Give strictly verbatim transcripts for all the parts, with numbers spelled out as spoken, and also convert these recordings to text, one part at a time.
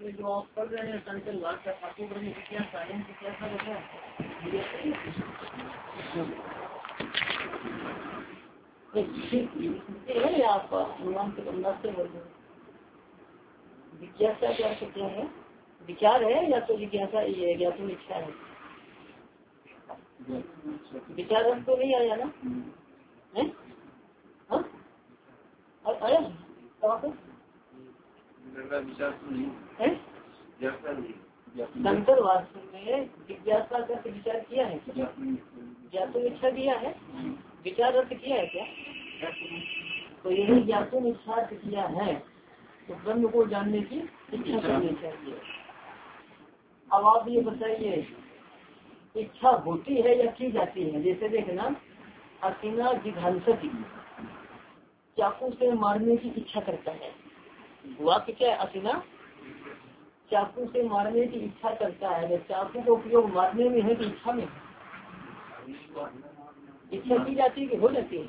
पे जो आप पढ़ रहे हैं संकल्प भाषा आपको ब्रह्म विज्ञान सायन की क्या था बताया है आपका अनुमान के अंदाज से बोल जिज्ञासा क्या क्या है विचार है या तो जिज्ञासा ये है या तो इच्छा है। विचार रस तो नहीं आया ना है हाँ आया है शंकर वास्तव में जिज्ञासा का विचार किया है ज्ञातुम इच्छा किया है विचार अर्थ किया है क्या। तो यही ज्ञातुम इच्छा किया है तो ब्रह्म को जानने की इच्छा करनी चाहिए। अब आप ये बताइए इच्छा होती है या की जाती है। जैसे देखना असीना जिघांसती चाकू से मारने की इच्छा करता है। वाक्य क्या है असीना चाकू से मारने की इच्छा करता है। चाकू का उपयोग मारने में है कि इच्छा में इच्छा की जाती है कि हो जाती है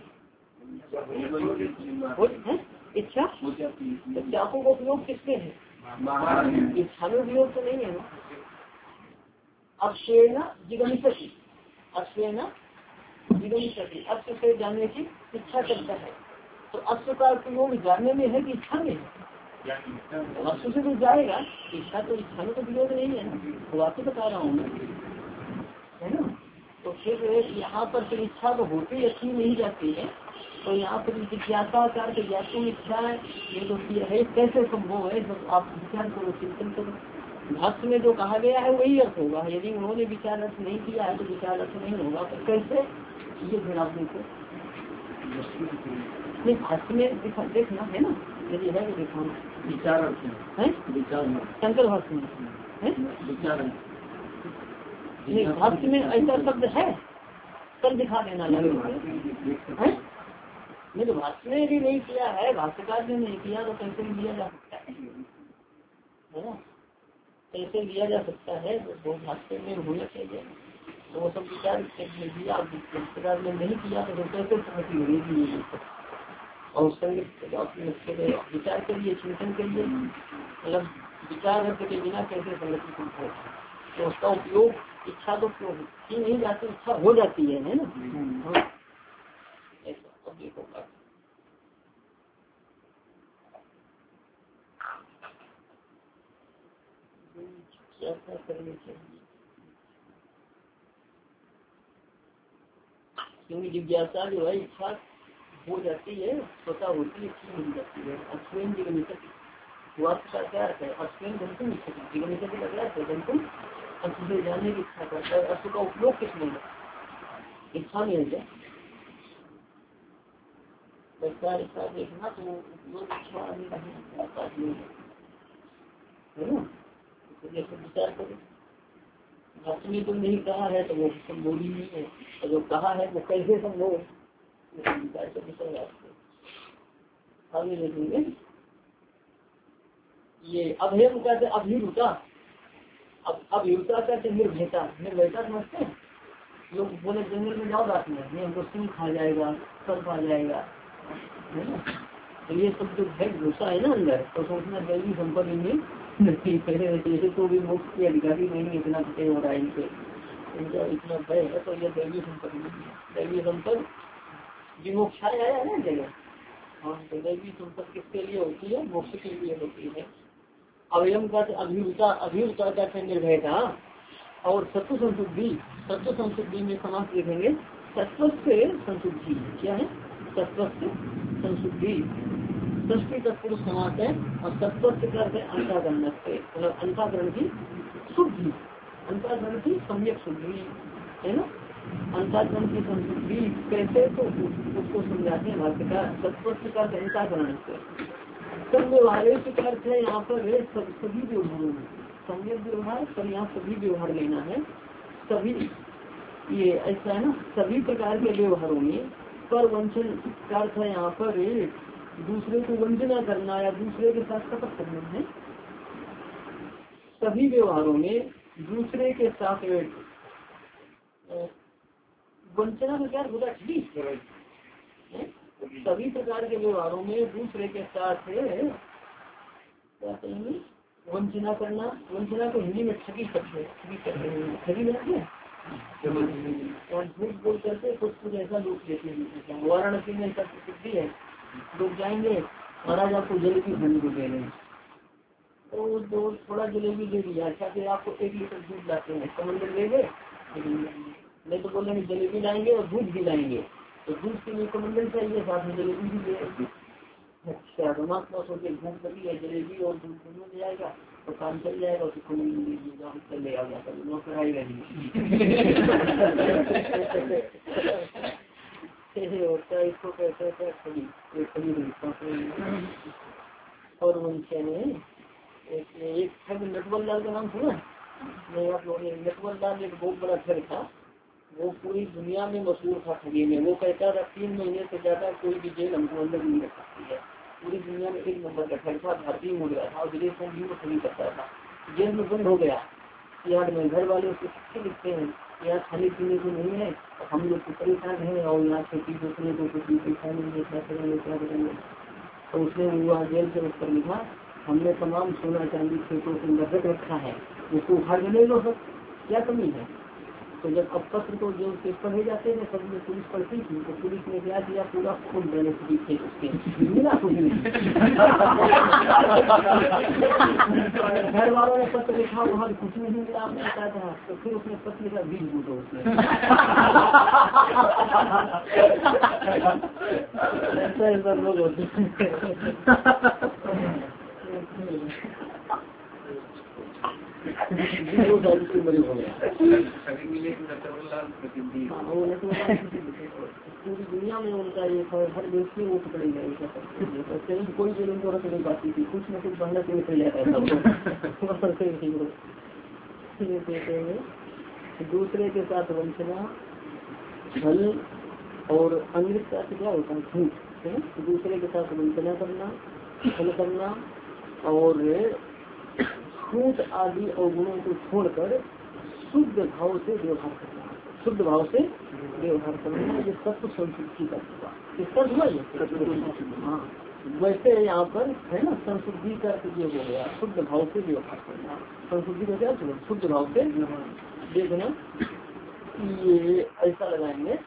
इच्छा। तो चाकू का उपयोग किसके है इच्छा में उपयोग तो नहीं है ना। अश्वेना जिगमिषति अश्वेना जिगमिषति अश्व से जानने की इच्छा करता है। तो अश्व का उपयोग जानने में है कि इच्छा में है। अश्व से तो जाएगा इच्छा तो इच्छा में तो विरोध नहीं है ना। तो आपको बता रहा हूँ है ना। तो फिर यहाँ पर फिर इच्छा तो होती अच्छी नहीं जाती है। तो यहाँ पर जिज्ञासा कर ज्ञातुम इच्छा ये तो है कैसे संभव है जब आप विचार करो चिंतन करो। भाष्य में जो कहा गया है वही अर्थ होगा। यदि उन्होंने विचार अर्थ नहीं किया है तो विचार अर्थ नहीं होगा। तो कैसे ये फिर आप देखो नहीं भाष्य में दिखा देखना है ना। यदि है तो दिखाना विचार अर्थ है विचार शंकर भाष्य में है विचार नहीं भाष्य में ऐसा शब्द है कल दिखा देना है। नहीं तो भाष्य ने भी नहीं किया है भाष्यकार ने नहीं किया तो कैसे लिया जा सकता है ना। कैसे लिया जा सकता है वो भाष्य में होना चाहिए। तो वो सब विचार दिया भाष्यकार ने नहीं किया तो कैसे समझी होगी। और विचार करिए चिंतन करिए मतलब विचार के बिना कैसे संगति है। तो उसका उपयोग इच्छा तो की नहीं जाती इच्छा हो जाती है है ना। ऐसा अब देखो क्या क्या करनी चाहिए क्योंकि जिज्ञासा जो है इच्छा हो जाती है स्वतः होती है इच्छा मिल जाती है। अश्विन जिगमिषति वाक्य का क्या अर्थ है अश्विन जंतुम जिगमिषति का क्या अर्थ है जंतुम अश्व से जाने की इच्छा करता है। अश्व का उपयोग किसमें है इच्छा में है क्या। वैसा इच्छा देखना तो उपयोग इच्छा नहीं है ना। जैसे विचार करो भाष्य में तो नहीं कहा है तो वो संभव ही नहीं है। और जो कहा है वो कैसे संभव विचार कर विषय आगे देखेंगे। ये अभयम कहते अभिरुता अब अभिरुता कहते निर्भयता निर्भयता समझते हैं। लोग बोले जंगल में जाओ रात में ये हमको सिंह खा जाएगा सर्प आ जाएगा है ना। तो ये सब जो भय घुसा है ना अंदर तो सोचना दैवी संपत्ति में नहीं पहले जैसे तो भी मोक्ष के अधिकारी नहीं इतना भय हो रहा है इनसे इनका इतना भय है। तो ये दैवी संपत्ति दैवी संपत्ति विमोक्षाय आया है ना जगह। हाँ तो दैवी संपत्ति किसके लिए होती है मोक्ष के लिए होती है। अवयम का अभिरुता अभिरुता का निर्भयता और सत्व संशुद्धि सत्व संशुद्धि में समाप्त देखेंगे सत्व से संशुद्धि क्या है सत्व से संशुद्धि षष्ठी तत्पुरुष समास है। और सत्व से करते अंताकरण से मतलब अंताकरण की शुद्धि अंताकरण की सम्यक शुद्धि है ना। अंताकरण की संशुद्धि कैसे तो उसको समझाते हैं भाष्यकार सत्व से करते अंताकरण से सब व्यवहार अर्थ है यहाँ पर सभी व्यवहारों में सम्यक व्यवहार पर यहाँ सभी व्यवहार लेना है। सभी ये ऐसा है ना सभी प्रकार के व्यवहारों में पर वंचन का अर्थ है यहाँ पर दूसरे को वंचना करना या दूसरे के साथ कपट करना है। सभी व्यवहारों में दूसरे के साथ वंचना का क्या होगा ठीक सभी प्रकार के व्यवहारों में दूसरे के साथ क्या कहेंगे वंचना करना, वंचना को हिंदी में ठगी करते ठगी करते हैं, ठगी बनाते हैं और झूठ बोल करके कुछ कुछ ऐसा लूट लेते हैं। वाराणसी में ऐसा प्रसिद्धि है, लोग जाएंगे महाराज आपको जलेबी खाने को दे रहे हैं, तो दो थोड़ा जलेबी दे दिया, अच्छा फिर आपको एक लीटर दूध लाते हैं, समंदर ले गए नहीं तो बोलेंगे जलेबी लाएंगे और दूध भी लाएंगे, तो दूध के लिए कमंडल चाहिए, साथ में जलेबी भी दे। अच्छा परमात्मा सोचे भूख लगी है, जलेबी और दूध दोनों ले जाएगा तो काम चल जाएगा, उसको कमंडल ले आ जाता है नौकर आएगा होता है, इसको कहते हैं ठगी। और वंशा ने एक एक ठग नटवर लाल का नाम सुना नहीं आप लोगों ने? नटवर लाल एक बहुत बड़ा ठग था, वो पूरी दुनिया में मशहूर था ठगी में। वो कहता था तीन महीने से ज्यादा कोई भी जेल हमको अंदर नहीं रख सकती है, पूरी दुनिया में एक नंबर का ठग था, भारतीय हो गया था और विदेश में भी ठगी करता था। जेल में बंद हो गया, यार में घर वाले उसको चिट्ठी लिखते हैं, यहाँ खाने पीने को नहीं है, हम लोग को परेशान है और यहाँ खेती दूसरे को कुछ पैसा नहीं है, क्या करेंगे क्या करेंगे। तो उसने हुआ जेल से उत्तर लिखा, हमने तमाम सोना चांदी खेतों से नजर रखा है, उसको उखाड़ ले लो सब, क्या कमी है। तो जब अब पत्र को जो पेपर ले जाते हैं सब में पुलिस पढ़ती थी, तो पुलिस ने क्या किया पूरा खुद देने के थे उसके मिला कुछ नहीं। घर वालों ने पत्र लिखा, वहाँ कुछ नहीं मिला, आपने बताया था, तो फिर उसने पत्र लिखा बीज बूटो उसने ऐसा ऐसा लोग होते पूरी दुनिया में उनका ये हर देश में वो पकड़ी गई, कहीं कोई भी उनको रख नहीं पाती थी, कुछ न कुछ बनने से निकल जाता है। दूसरे के साथ वंचना, छल और अमृत का क्या होता है झूठ है, दूसरे के साथ वंचना करना, छल करना और झूठ आदि अवगुणों को छोड़कर शुद्ध भाव से व्यवहार करना, शुद्ध भाव से व्यवहार करना, ये सत्व संस्कृति का हुआ, इसका हुआ ये। हाँ वैसे यहाँ पर है ना संस्कृति का ये हो गया शुद्ध भाव से व्यवहार करना। संस्कृति का क्या हुआ? शुद्ध भाव से देखना, ये ऐसा लगाएंगे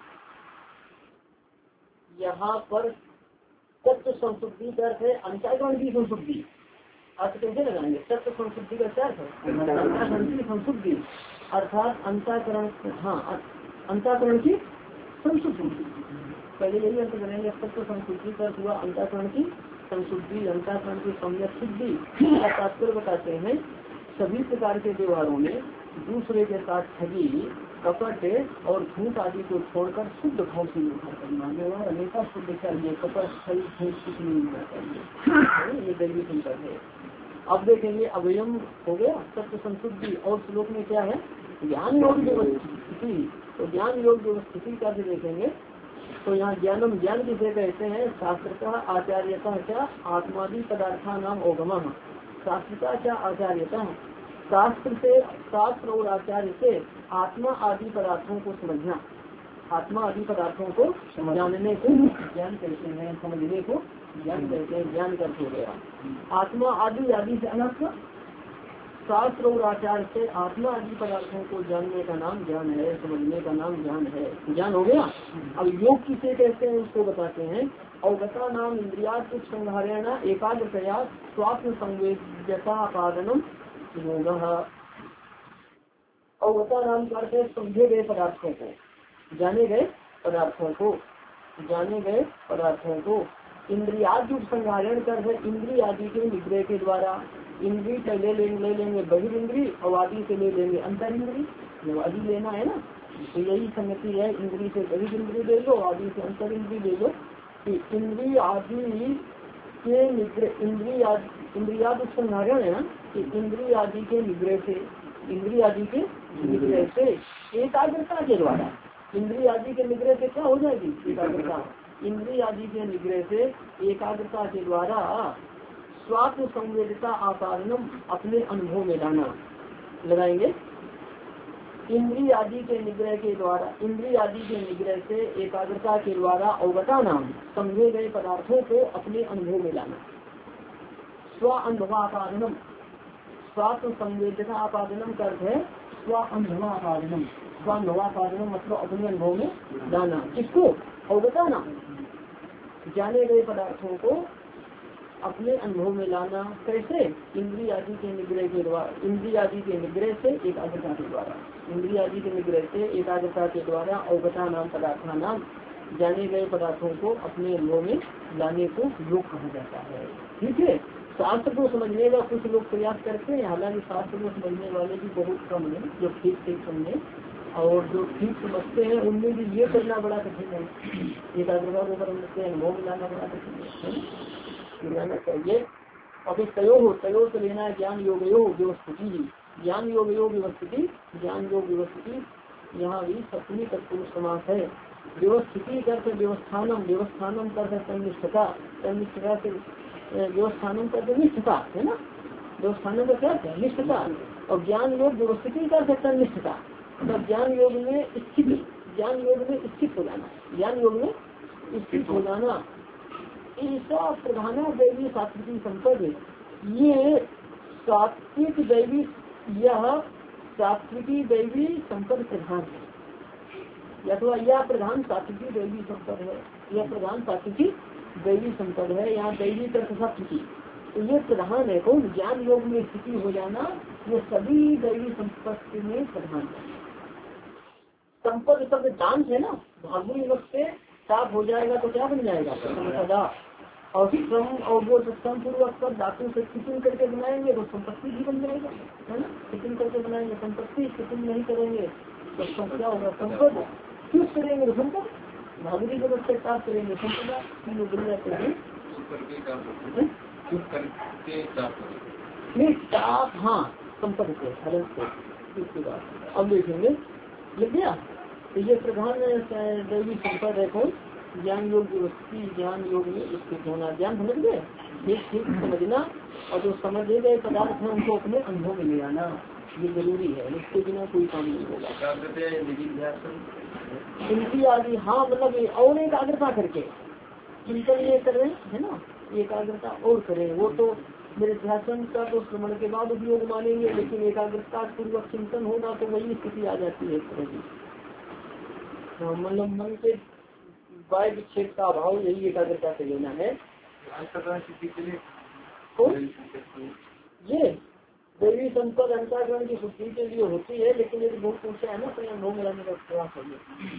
यहाँ पर तत्व संस्कृति का अर्थ है अंतःकरण की संस्कृति। अर्थ कैसे लगाएंगे? तत्व संशुद्धि का क्या है? संशुद्धि अर्थात अंतःकरण, हाँ अंतःकरण की संशुद्धि, पहले यही अर्थ करेंगे। तत्व संशुद्धि का हुआ अंतःकरण की संशुद्धि, अंतःकरण की सम्यक शुद्धि का तात्पर्य बताते हैं सभी प्रकार के व्यवहारों में दूसरे के साथ ठगी, कपट और झूठ आदि को छोड़कर शुद्ध भाव से व्यवहार करना। व्यवहार हमेशा शुद्ध चाहिए, कपट छल झूठ कुछ नहीं होना चाहिए, ये दैवी चिंतन है। अब देखेंगे अवयम हो गया तत्व संशुद्धि, और श्लोक में क्या है? ज्ञान योग व्यवस्थिति। तो ज्ञान योग व्यवस्थिति का भी देखेंगे तो यहाँ ज्ञानम ज्ञान किसे कहते हैं? शास्त्र का आचार्यता क्या आत्मादि पदार्था नाम अवगम। शास्त्र का क्या आचार्यता, शास्त्र से शास्त्र और आचार्य से आत्मा आदि पदार्थों को समझना, आत्मा आदि पदार्थों को जानने को ज्ञान कहते हैं, समझने को ज्ञान कहते हैं। ज्ञान का हो गया आत्मा आदि आदि से अनर्थ, शास्त्र और आचार्य से आत्मा आदि पदार्थों को जानने का नाम ज्ञान है, समझने का नाम ज्ञान है। ज्ञान हो गया। अब योग किसे कहते हैं उसको बताते हैं। अवगता नाम इंद्रियात् संहारेण एकाग्रतया स्वात्म संवेद्यता कारणम योग। अवगता नाम करते समझे गए पदार्थों को, जाने गए पदार्थों को, जाने गए पदार्थों को इंद्रियादि संहारण कर है इंद्रिय आदि के निग्रह के द्वारा। इंद्री से ले लेंगे ले लेंगे बहिर इंद्री और आदि से ले लेंगे अंतर इंद्री, जब आदि लेना है ना तो यही संगति है। इंद्री से बहिर इंद्री ले लो, आदि से अंतर इंद्री ले लो। इंद्री आदि के निग्रह, इंद्री इंद्रियादि संहारण है ना कि इंद्री आदि के निग्रह से, इंद्री आदि के निग्रह से एकाग्रता के द्वारा। इंद्री आदि के निग्रह से क्या हो जाएगी? एकाग्रता। इंद्री आदि के निग्रह से एकाग्रता के द्वारा स्वात्म संवेदता आकारणम अपने अनुभव में लाना। लगाएंगे इंद्री आदि के निग्रह के द्वारा, इंद्री आदि के निग्रह से एकाग्रता के द्वारा अवगता नाम समझे गए पदार्थों को अपने अनुभव में लाना। स्व अनुभव कारणम, स्वात्म संवेदना आपादनम का अर्थ है स्व अनुभव आपादनम। स्व अनुभव आपादनम मतलब अपने अनुभव में लाना। किसको? अवगताना, जाने गए पदार्थों को अपने अनुभव में लाना। कैसे? इंद्रिय आदि के निग्रह के द्वारा, इंद्रिय आदि के निग्रह से एकाग्रता के द्वारा, इंद्रिय आदि के निग्रह से एकाग्रता के द्वारा अवगता नाम पदार्था नाम, जाने गए पदार्थों को अपने अनुभव में लाने को योग कहा जाता है। ठीक है। शास्त्र को समझने का कुछ लोग प्रयास करते हैं, हालांकि शास्त्र को समझने वाले भी बहुत कम है जो ठीक ठीक समझे, और जो ठीक समझते हैं उनमें भी ये करना बड़ा कठिन है। एकाग्रता को करते हैं, अनुभव में लाना बड़ा कठिन है, लाना चाहिए। और फिर तयो हो, तयो से लेना है ज्ञान योग योग व्यवस्थिति, ज्ञान योग योग व्यवस्थिति, ज्ञान योग व्यवस्थिति। यहाँ भी सप्तमी तत्पुरुष समास है। व्यवस्थिति करते व्यवस्थानम, व्यवस्थानम करते तन्निष्ठता, तन्निष्ठता से व्यवस्थानम करते निष्ठता है ना, व्यवस्थानम का क्या है? निष्ठता। और ज्ञान योग व्यवस्थिति कर सकता है निष्ठता, मतलब ज्ञान योग में स्थिति, ज्ञान योग में स्थित हो जाना, ज्ञान योग में स्थित हो जाना। ऐसा प्रधाना दैवी सात्विकी संपद, ये सात्विक दैवी, यह सात्विकी दैवी संपद प्रधान है, अथवा यह प्रधान सात्विकी दैवी संपद है, यह प्रधान सात्विकी दैवी संपद है। यहाँ दैवी तर्क सात्विकी, तो ये प्रधान है। कौन? ज्ञान योग में स्थिति हो जाना, ये सभी दैवी संपत्ति में प्रधान है। संपद शब्द दान है ना, भागुनी वक्त से साफ हो जाएगा तो क्या बन जाएगा? सदा। और श्रम और वो श्रम पूर्वक पर धातु से फिटिंग करके बनाएंगे तो संपत्ति भी बन जाएगा, है ना। फिटिंग करके बनाएंगे संपत्ति, फिटिंग नहीं करेंगे तो क्या होगा? संपद। क्यों करेंगे तो संपद, भागुनी जगत से साफ करेंगे संपदा, तीनों बन जाते हैं। साफ, हाँ, संपद से हलन से। इसके बाद अब देखेंगे, लग गया। तो ये प्रधान दैवी संपद है कौन? ज्ञान योग व्यवस्थी, ज्ञान योग में स्थित होना। ज्ञान समझ गए, ठीक ठीक समझना, और जो समझे गए पदार्थ है उनको अपने अनुभव में ले आना, ये जरूरी है, इसके बिना कोई काम नहीं होगा। इंद्रिय आदि, हाँ, मतलब और एकाग्रता करके चिंतन ये करें, है ना, एकाग्रता और करें। वो तो मेरे ध्यान का तो श्रवण के बाद उपयोग मानेंगे, लेकिन एकाग्रता पूर्वक चिंतन होगा तो वही स्थिति आ जाती है इस तरह की। मतलब मन के वाय विक्षेप का अभाव, यही एकाग्रता से लेना है। तो ये दैवी संपद अंतःकरण की शुद्धि के लिए होती है, लेकिन यदि बहुत ऊंचा है ना तो अनुभव मिलाने का प्रयास होगी,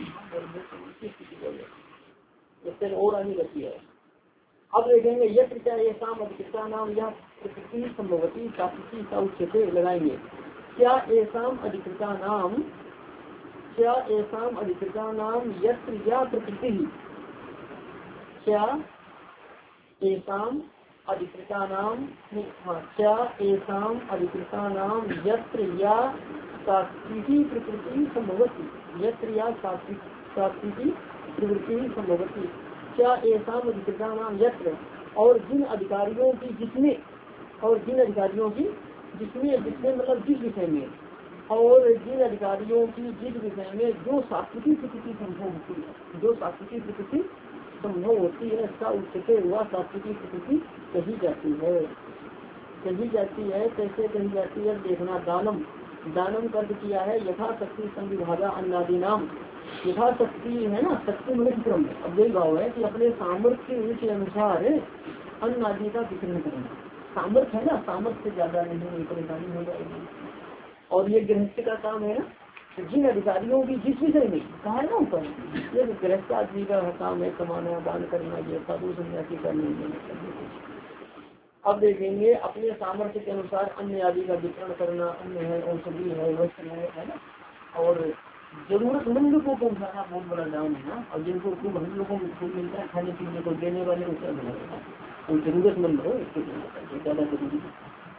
इससे और आनी रहती है। अब देखेंगे यत्र क्या ये शाम अधिकृता नाम, यह प्रकृति संभवती सात्विकी का उच्चते लगाएंगे। क्या एसाम अधिकृता नाम, क्या एसाम अधिकृता नाम यत्र या प्रकृति, क्या एसाम अधिकृता नाम, हाँ, क्या एसाम अधिकृता नाम यत्र या सात्विकी प्रकृति संभवती, यत्र या सात्विकी प्रवृत्ति संभवती। क्या एसाम अधिकृता नाम यत्र, और जिन अधिकारियों की जिसमें, और जिन अधिकारियों की जिसमें, जिसमें मतलब जिस विषय में, और जिन अधिकारियों की जिस विषय में जो सात्विकी प्रकृति संभव होती है, जो सात्विकी प्रकृति संभव होती है, इसका उच्चते हुआ सात्विकी प्रकृति कही जाती है, कही जाती है। कैसे कही जाती है देखना। दानम, दानम का अर्थ किया है यथाशक्ति संविभागा अन्नादि नाम, यथाशक्ति है ना, शक्ति में क्रम। अब यही भाव है कि अपने सामर्थ्य के अनुसार अन्न आदि का वितरण करना। सामर्थ्य है ना, सामर्थ्य से ज्यादा नहीं, परेशानी हो जाएगी। और ये गृहस्थ का काम है ना, जिन अधिकारियों की जिस विषय में कहा है ना ऊपर, ये गृहस्थ आदमी का काम है, कमाना, दान करना, ये साधु सन्यासी का नहीं है। अब देखेंगे अपने सामर्थ्य के अनुसार अन्य आदि का वितरण करना, अन्न है, औषधि है, वस्त्र है, है ना, और जरूरतमंद को पहुँचाना बहुत बड़ा दान है ना। और जिनको खूब हम लोगों को खूब मिलता है खाने पीने को, देने वाले को क्या मिलेगा, कोई जरूरतमंद हो इसको ज्यादा जरूरी है।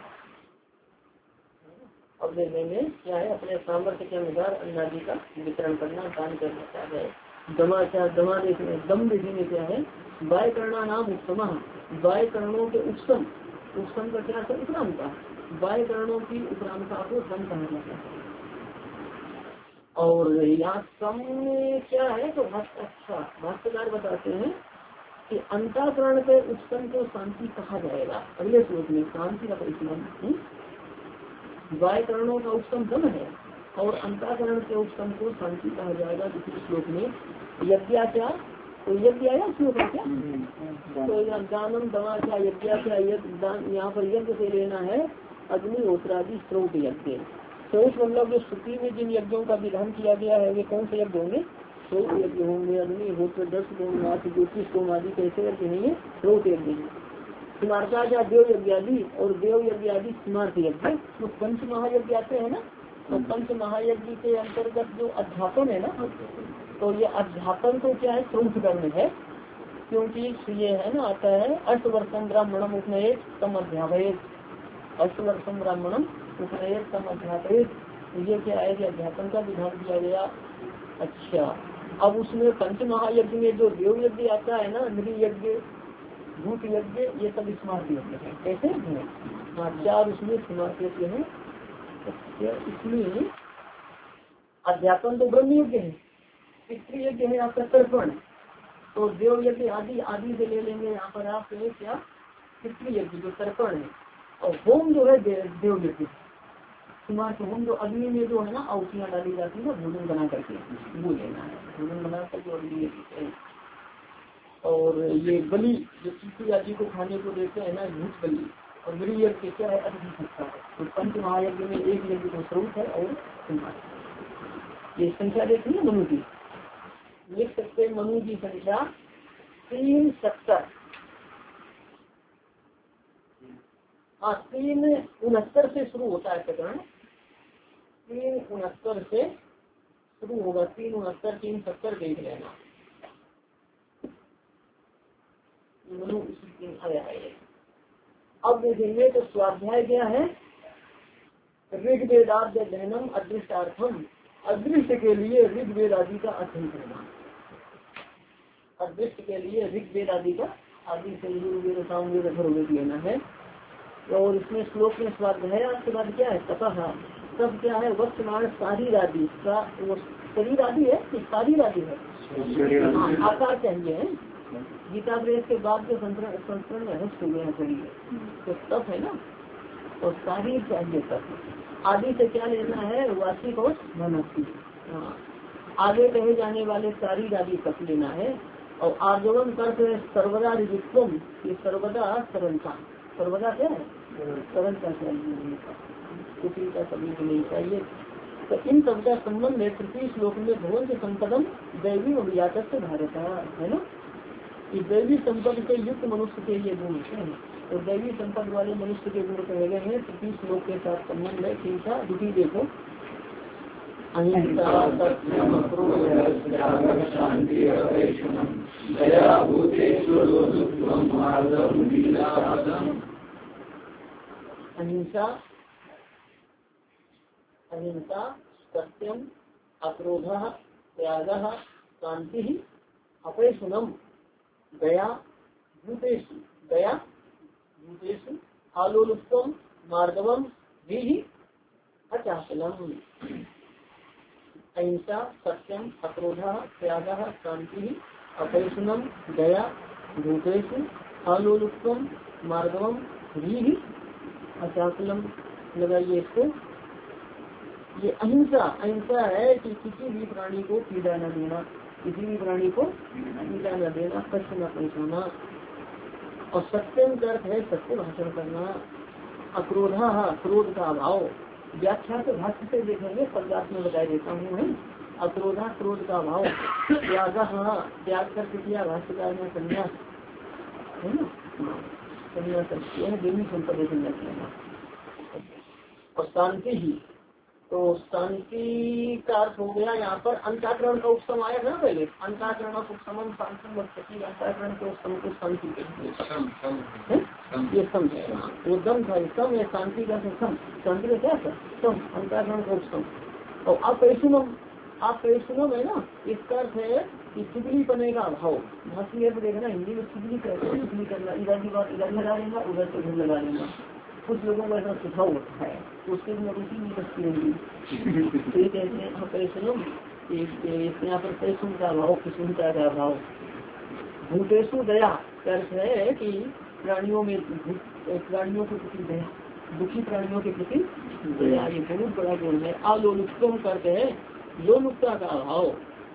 अब देखेंगे क्या है, अपने सामर्थ्य के अनुसार अन्न आदि का वितरण करना, दान करना क्या है। दमा, क्या दमा देखेंगे, दम देखेंगे क्या है। वाय करना नाम उत्तम, वाय करणों के उत्तम, उत्तम का क्या है, उपरामता, वाय करणों की उपरामता को दम कहा जाता है। और यहाँ सम क्या है तो अच्छा भाष्यकार बताते हैं कि अंतःकरण के उत्तम को शांति कहा जाएगा। अगले श्लोक में शांति का परिचय, बाह्य करणों का उपशम दम है और अंतःकरण के उपशम को शांति कहा जाएगा। दूसरे श्लोक में यज्ञा क्या, तो यज्ञ आया श्लोक में क्या, तो दानम दमा क्या यज्ञा क्या, यहाँ पर यज्ञ से लेना है अग्निहोत्रादि स्रोत यज्ञ। स्रोत मतलब जो श्रुति में जिन यज्ञों का विधान किया गया है वे कौन से यज्ञ होंगे, स्रोत यज्ञ होंगे। अग्निहोत्र दस गोमात ज्योतिष गोम आदि कैसे यज्ञ नहीं, स्रोत यज्ञ। स्मार्था क्या देव यज्ञ आदि, और देव यज्ञ आदि स्मार्थ यज्ञ। तो पंच महायज्ञ आते हैं ना, तो पंच महायज्ञ के अंतर्गत जो अध्यापन है ना, तो ये अध्यापन तो क्या है, श्रुत कर्म है, क्योंकि ये है ना आता है अष्टवर्षम ब्राह्मणम उपनयेत तम अध्यापयेत, अष्टवर्षम ब्राह्मणम उपनयेत तम अध्यापयेत। ये क्या है कि अध्यापन का विधान किया गया। अच्छा, अब उसमें पंच महायज्ञ में जो देव यज्ञ आता है ना, नृ यज्ञ भूत यज्ञ, ये सब स्मार्ट यज्ञ है। कैसे है, हाँ चार उसमें स्मार्ट यज्ञ है। इसमें अध्यापन तो ब्रह्म यज्ञ है, पितृ यज्ञ है आपका तर्पण, तो देव यज्ञ आदि आदि से ले लेंगे यहाँ पर आप क्या, पितृ यज्ञ जो तर्पण है, और होम जो है देव यज्ञ स्मार्ट होम, जो अग्नि में जो है ना आहुतियाँ डाली जाती है ना भोजन बना करके, वो लेना है, भोजन बना करके और और ये बलि जो किसी आदि को खाने को देते हैं ना भूत बलि, और गृह यज्ञ क्या है अग्नि संस्कार है। तो पंच महायज्ञ में एक यज्ञ तो स्वरूप है और स्मार्ट। ये संख्या देखिए मनु की, लिख सकते हैं मनु की संख्या तीन सत्तर, हाँ तीन उनहत्तर से शुरू होता है प्रकरण, तीन उनहत्तर से शुरू होगा, तीन उनहत्तर तीन सत्तर देख लेना। मनु आया है। अब देखेंगे तो स्वाध्याय क्या है, ऋग्वेदाद्य अध्ययनम अदृष्टार्थम, अदृष्ट के लिए ऋग्वेद आदि का अध्ययन करना, अदृष्ट के लिए ऋग्वेद आदि का आदि से ऋग्वेद सामवेद अथर्ववेद लेना है। और इसमें श्लोक में स्वाध्याय के बाद क्या है, तपः, तब क्या है वर्तमान शारीर आदि का, वो शरीर आदि है कि शारीर आदि है, आकार चाहिए है, गीता प्रेस के बाद के संस्करण में हस्त हुए हैं शरीर, तो तप है ना, तो शारीर चाहिए तप। आदि से क्या लेना है, वार्षिक और मनस्वी, आगे कहे जाने वाले शारीर आदि तप लेना है। और आर्जवन कर सर्वदा रिजित्वम, ये सर्वदा सरलता, सर्वदा क्या है सरलता चाहिए, किसी का सभी को नहीं चाहिए। तो इन सब का संबंध है तृतीय श्लोक में भगवान के संपदम दैवी अभिजात से भारत है ना, कि दैवी संपद से युक्त मनुष्य के ये गुण हैं, तो दैवी संपद वाले मनुष्य के गुण कहे गए हैं तृतीय श्लोक के साथ संबंध है। ठीक है, द्वितीय देखो, अहिंसा सत्यम शांति अहिंसा अहिंसा सत्यम अक्रोध त्याग शांति अपैशुनम दया भूतेषु दया भूतेषु आलोलुप्तम मार्दवम भी अचाचलम। अहिंसा सत्यम अक्रोध त्याग शांति अपैशुनम दया भूतेषु आलोलुप्तम मार्दवम भी अचाचलम। लगाइए इसको, ये अहिंसा अहिंसा है कि किसी भी प्राणी को पीड़ा न देना, किसी भी प्राणी को पीड़ा न देना, कष्ट न पहुँचाना। और सत्यम का अर्थ है सत्य भाषण करना। अक्रोधा क्रोध का अभाव, व्याख्या के भाष्य से देखेंगे, पदार्थ में बता देता हूँ है। अक्रोधा क्रोध का अभाव, त्याग त्याग कर किया भाष्यकार में संन्यास है ना, संन्यास करती है देवी संपत्ति संन्यास लेना। और शांति ही, तो शांति का अर्थ हो गया यहाँ पर अंतःकरण का उपशम आया था पहले, अंतःकरण उपशमन शांति वर्षी, अंतःकरण के उपशम को शांति कहते हैं, ये सम है, वो दम था, सम है शांति का सम, शांति का क्या था सम, अंतःकरण का उपशम। और अपैशुनम, अपैशुनम है ना, इसका अर्थ है कि चुगली करने का अभाव। भाषी अर्थ देखना, हिंदी में चुगली करते, चुगली करना, इधर की बात इधर लगा लेना, उधर से उधर लगा लेना। कुछ लोगों को ऐसा सुझाव होता है, उसके लिए रुचि नहीं रखती होगी, तो ये कहते हैं अपैशुनम, यहाँ पर पैसुन का अभाव, किस्मता का अभाव। भूतेषु दया अर्थ है कि प्राणियों में, प्राणियों के प्रति दया, दुखी प्राणियों के प्रति ये बहुत बड़ा गुण है। अलोलुप्तम करते हैं लोलुप्ता का अभाव,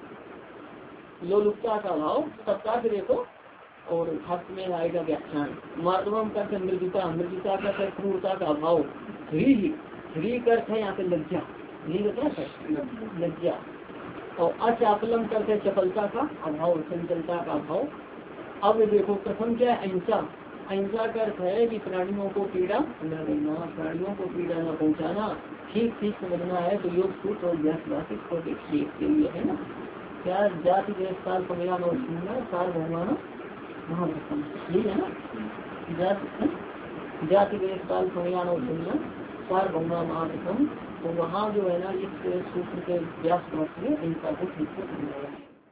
लोलुप्ता का अभाव सबका से देखो। और भाष्य में आएगा व्याख्यान। माधवम करते मृदुता, मृदुता करते क्रूरता का अभाव। ह्री ह्री करते हैं यहाँ पे लज्जा, ह्री क्या है लज्जा। और अचापलम करते चपलता का अभाव, चंचलता का अभाव। अब देखो प्रथम क्या है अहिंसा। अहिंसा का अर्थ है कि प्राणियों को पीड़ा न देना, प्राणियों को पीड़ा न पहुंचाना। ठीक ठीक समझना है तो योग सूत्र और व्यासवासिक को देखिए के लिए है ना। क्या जाति देश काल पगयान और सुनना सार भगवान महाभक्तम यही है ना। जाति जाति देश काल पगयान और सुनना सार भगवान महाभक्तम। तो वहाँ जो है ना इस सूत्र के व्यासवास में अहिंसा को ठीक से समझाया।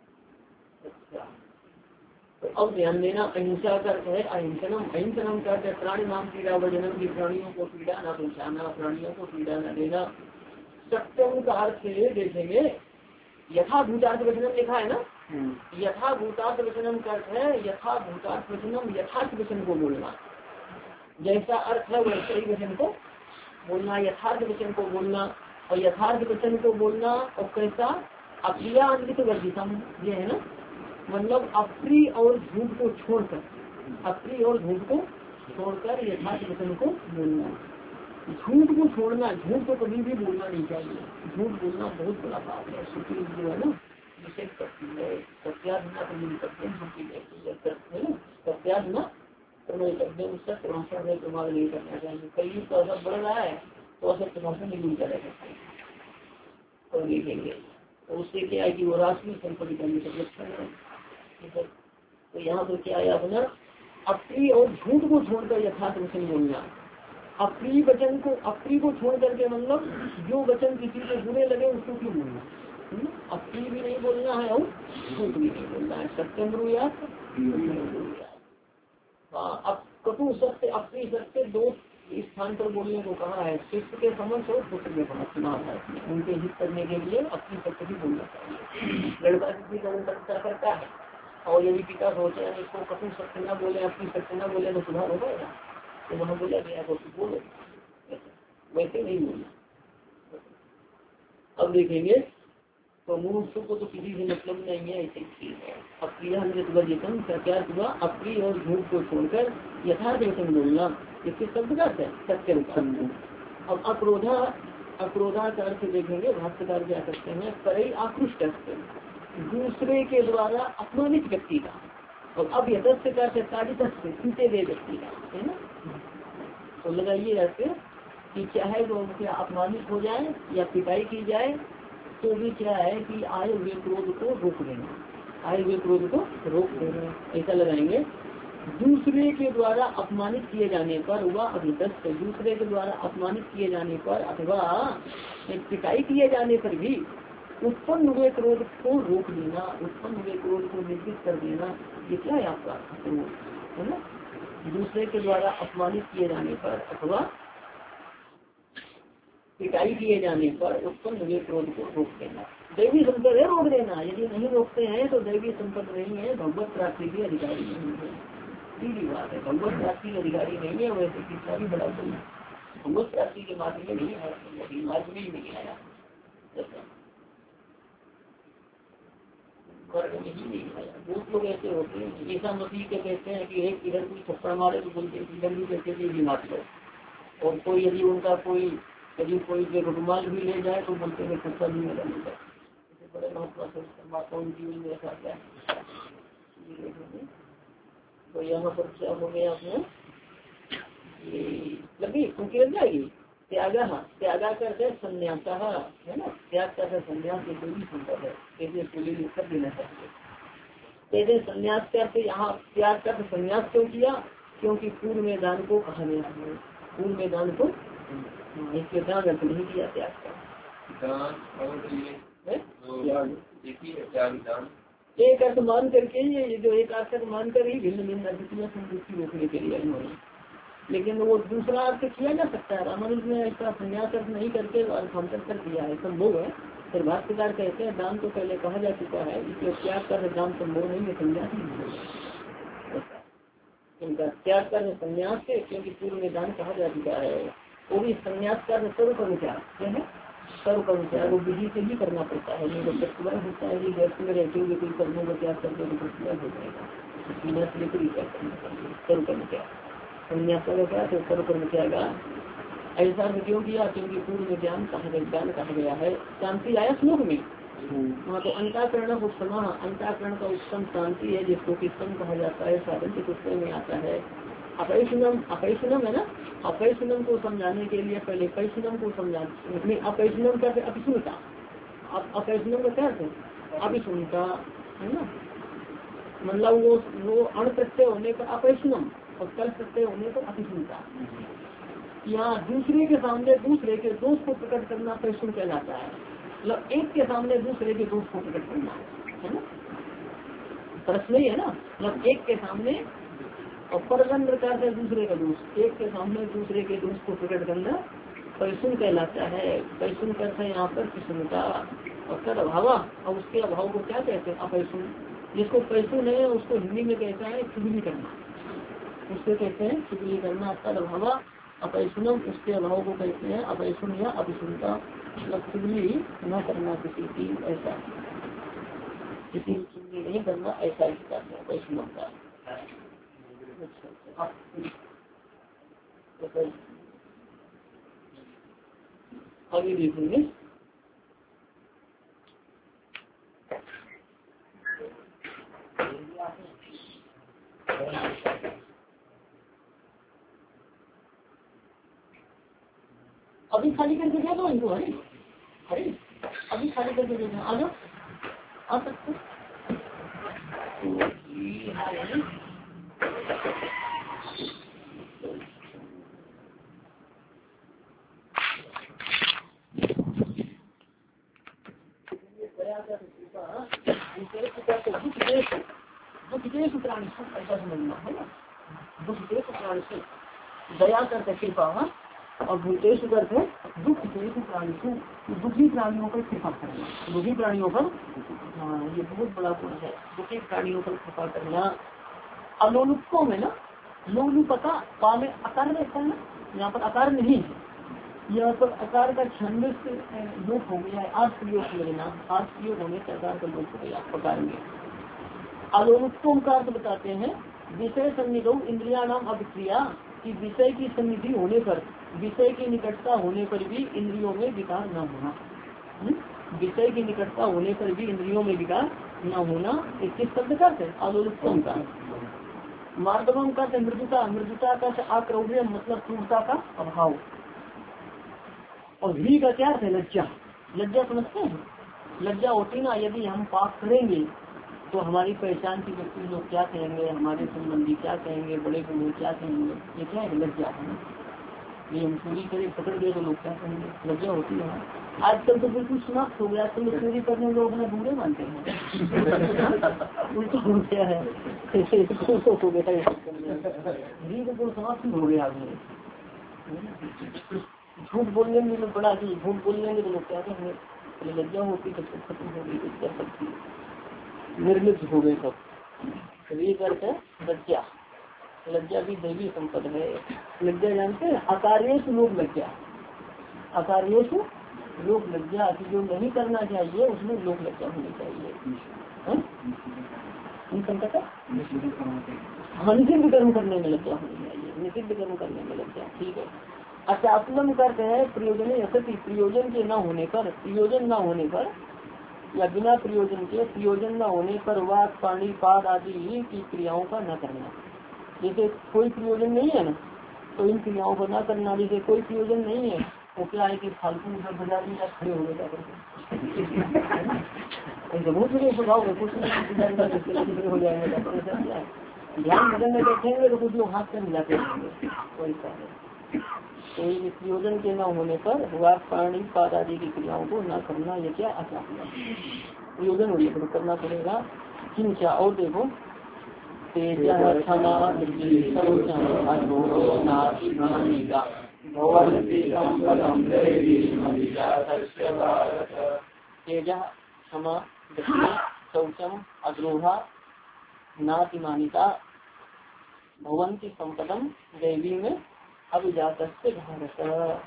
अच्छा तो अब ध्यान देना। अहिंसा करते है अहिंसनम, अहिंसनम करते प्राणी नाम पीड़ा वजनम की प्राणियों को पीड़ा न पहुँचाना, प्राणियों को पीड़ा न देना। सत्यम का अर्थ देखेंगे यथा भूतार्थ वचनम लिखा है ना। यथा भूतार्थ वचनम का अर्थ है यथा भूतार्थ वचनम यथार्थ वचन को बोलना। जैसा अर्थ है वैसे ही वचन को बोलना, यथार्थ वचन को बोलना। और यथार्थ वचन को बोलना और कैसा अप्रिया अंकित वर्जितम ये है ना। मतलब अप्रिय और झूठ को छोड़कर, अप्रिय और झूठ को छोड़कर यथार्थ वचन को बोलना। झूठ को छोड़ना, झूठ को कभी भी बोलना नहीं चाहिए। झूठ बोलना बहुत बड़ा पाप है। श्रुति जो है ना निषेध करती है। सत्याधना प्रमाण करते हैं, सत्याधना प्रमाण करते हैं, सत्य भाषा में प्रमाण नहीं करना चाहिए। कई तो असर बढ़ रहा है तो असत्य भाषा नहीं मिलता रहेगा और देखेंगे तो उससे क्या है कि वो राष्ट्रीय संपत्ति करने का लक्षण है। तो यहाँ पर क्या है अपना अप्रिय और झूठ को छोड़कर यथार्थ वचन बोलना। अप्रिय वचन को अप्रिय को छोड़ करके मतलब जो वचन किसी को बुरे लगे उसको क्यों बोलना। अप्रिय भी नहीं बोलना है और झूठ भी नहीं बोलना है। सत्यम ब्रूयात। हाँ अब कटु सत्य अप्रिय सत्य दो स्थान पर बोलने को कहा है। शिष्य के समझ और पुत्र के समझ है। उनके हित करने के लिए अपनी सत्य भी बोलना चाहिए। लड़का किसी का उल्टा करता है और यदि पिता सोचे हैं इसको कठोर सत्य न बोले अपनी सत्य न बोले तो सुधार हो जाएगा। तो वहाँ बोला गया तो बोलो वैसे नहीं बोलना। अब देखेंगे तो मनुष्य को तो किसी से मतलब नहीं है ऐसे चीज है। अप्रिय वर्जितम क्या हुआ अप्रिय और झूठ को छोड़कर यथार्थ वचन बोलना। इसके शब्द का है सत्य। अब अक्रोधा अक्रोधा का अर्थ देखेंगे भाष्यकार क्या करते हैं परई आकृष्ट दूसरे के द्वारा अपमानित व्यक्ति का। और अब यथस्थ का पीछे दे व्यक्ति का है ना। तो लगाइए ऐसे कि चाहे वो क्या अपमानित हो जाए या पिटाई की जाए तो भी क्या है कि आए हुए क्रोध को रोक देना, आए हुए क्रोध को रोक देना ऐसा लगाएंगे। दूसरे के द्वारा अपमानित किए जाने पर वह अभिदस्त, दूसरे के द्वारा अपमानित किए जाने पर अथवा पिटाई किए जाने पर भी उत्पन्न हुए क्रोध को रोक देना, उत्पन्न हुए क्रोध को निश्चित कर देना। ये क्या है आपका क्रोध है ना। दूसरे के द्वारा अपमानित किए जाने पर अथवा पिटाई किए जाने पर उत्पन्न हुए क्रोध को रोक देना। दैवी संपद है रोक देना। यदि नहीं रोकते हैं तो दैवी संपद नहीं है, भगवत प्राप्ति के अधिकारी नहीं है। सीधी बात है, भगवत प्राप्ति के अधिकारी नहीं है। वैसे कितना भी बड़ा कोई भगवत प्राप्ति के मार्ग में नहीं है, मार्ग में ही नहीं आया, वर्ग में ही नहीं आया। बहुत लोग ऐसे होते हैं। ईसा मसीह के कहते हैं कि एक इधर कोई थप्पड़ मारे तो बोलते इधर भी कहते थे भी मार लो। और कोई यदि उनका कोई यदि कोई रुमाल भी ले जाए तो बोलते हैं खर्चा नहीं मिला नहीं जाए। बड़े महत्व जीवन में ऐसा क्या है। तो यहाँ पर क्या हो गया आपने लगी क्योंकि लग जाएगी त्यागा। त्यागा करते संन्यास है ना। त्याग करते संन्यास के कोई संभव है कैसे कर देना चाहिए। कैसे संन्यास करते यहाँ त्याग करते संन्यास क्यों किया क्योंकि पूर्व में दान को कहा गया है। पूर्व में दान को इसके दान अर्थ नहीं किया त्याग का एक अर्थ मान करके ये जो एक अर्थ मान कर ही भिन्न भिन्न अर्थ संतुष्टि रोकने के लिए इन्होंने। लेकिन वो दूसरा अर्थ किया जा सकता है। रामानुज ने ऐसा संन्यास अर्थ नहीं करके अर्थांतर कर दिया है, संभव है। फिर भाष्यकार कहते हैं दान तो पहले कहा जा चुका है इसलिए त्याग कर दान संभव नहीं है, संन्यास नहीं है। इनका त्याग कर संन्यास से क्योंकि पूर्व में दान कहा जा चुका है। वो भी संन्यास का सर्व कर्म त्याग क्या है, सर्व कर्म त्याग वो विधि से भी करना पड़ता है। नहीं तो प्रतिबंध होता है कि व्यक्ति में रहते हुए कोई कर्मों का त्याग करते तो प्रतिबंध हो जाएगा। संन्यास लेकर ही त्याग करना चाहिए, सर्व कर्म त्याग। संन्यास का क्या है, सर्व कर्म त्याग। ऐसा क्यों किया, क्योंकि पूर्व में ज्ञान कहा गया, ज्ञान कहा गया है। शांति आया श्लोक में वहाँ तो अंताकरण उत्तम, अंताकरण का उत्तम शांति है जिसको कि सम कहा जाता है, साधन के पुस्तक में आता है। अपैशुनम, अपैशुनम है ना, अपैशुनम को समझाने के लिए पहले पैशुनम को समझाने, अपैशुनम करते अपिशुनता, अपैशुनम का क्या है, अपिशुनता है ना, मतलब वो वो अण प्रत्यय होने पर अपैशुनम और कल प्रत्यय होने पर अपिशुनता। यहाँ दूसरे के सामने दूसरे के दोष को प्रकट करना पैशुन कहलाता है। मतलब एक के सामने दूसरे के दोष को प्रकट करना है ना, प्रश्न ही है ना, मतलब एक के सामने और परगन प्रकार से दूसरे का दोष, एक के सामने दूसरे के दोष को प्रकट करना पैसुन कहलाता है। पैसुन करते हैं यहाँ पर किस्मता और कर अभाव, और उसके अभाव को क्या कहते हैं, अपैसुन। जिसको पैसुन है उसको हिंदी में कहता है चुगली करना, उससे कहते हैं चुगली करना। कर अभाव अपैसुनम, उसके अभाव को कहते हैं अपैसुन या अपिसुनता, मतलब चुगली न करना किसी की, ऐसा किसी की चुगली नहीं करना, ऐसा इसका अपैसुनम का। आगे देखेंगे। अभी खाली करके दे दो इनको, अरे अरे अभी खाली करके दे दो, आ जाओ, आ सकते। ऐसा समझना है ना, दुख देश प्राणी से दया करते कृपा, और भूतेश करते दुख देश प्राणी से दुखी प्राणियों पर कृपा करना, दुखी प्राणियों पर, हाँ ये बहुत बड़ा गुण है, दुखी प्राणियों पर कृपा करना। अलोलुपकों में ना लोलुपता पा में आकार रहता है ना, यहाँ पर आकार नहीं है, यहाँ पर आकार का छंद लोप हो गया है, आज प्रयोग लेना, आज प्रयोग होने से आकार का लोप हो गया प्रकार में। अलोलुपकों का अर्थ बताते हैं विषय सन्निधि इंद्रिया नाम अभिक्रिया, कि विषय की सन्निधि होने पर, विषय की निकटता होने पर भी इंद्रियों में विकार न होना, विषय की निकटता होने पर भी इंद्रियों में विकार न होना, किस शब्द का है अलोलुपकों का। मार्दवम का मृदुता, मृदुता का आक्रौर्य मतलब क्रूरता का अभाव, और भी का क्या है लज्जा, लज्जा समझते हैं, लज्जा होती ना, यदि हम पाप करेंगे तो हमारी पहचान की व्यक्ति लोग क्या कहेंगे, हमारे संबंधी क्या कहेंगे, बड़े बूढ़े क्या कहेंगे, ये क्या है लज्जा है। ये हम चोरी करें पकड़ गए तो लोग क्या कहेंगे, लज्जा होती है। आजकल तो बिल्कुल समाप्त हो गया, आजकल तो चोरी करने लोग अपने बूढ़े मानते हैं, उल्टा हो गया है, हो गया तो समाप्त हो गया आदमी। झूठ बोलने में लोग बड़ा की झूठ बोलने में तो लोग क्या कहेंगे, लज्जा होती तो खत्म हो गई, कुछ कर सकती निर्मित हो गए सब। ये करते लज्जा, लज्जा भी दैवी संपद है। लज्जा जानते हैं, अकार्येषु लोक लज्जा, अकार्येषु लोक लज्जा, कि जो नहीं करना चाहिए उसमें लोक लज्जा होनी चाहिए। निषिद्ध कर्म करने में लज्जा होनी चाहिए, निषिद्ध कर्म करने में लज्जा, ठीक है। अच्छा अपलम करते हैं प्रयोजन यशति, प्रयोजन के न होने पर, प्रयोजन न होने पर या बिना प्रयोजन के, प्रयोजन न होने पर वाक पानी पाद आदि की क्रियाओं का न करना। जैसे कोई प्रयोजन नहीं है ना तो इन क्रियाओं को न करना, जैसे कोई प्रयोजन नहीं है वो क्या है कि फालतू उधर बाजार में खड़े हो गए बहुत बड़े स्वभाव है, कुछ नहीं हो जाएंगे, ध्यान भजन में बैठेंगे तो कुछ लोग हाथ से मिलाते रहेंगे, वैसा है। तो ये प्रयोजन के न होने पर वाक प्राणी पाद आदि की क्रियाओं को न करना, ये क्या आचार प्रयोजन हो तो करना पड़ेगा। किंचा और देखो तेज क्षमा शौचम अद्रोहा नातिमानिता भवंती संपदम दैवी में अभिजात भारत।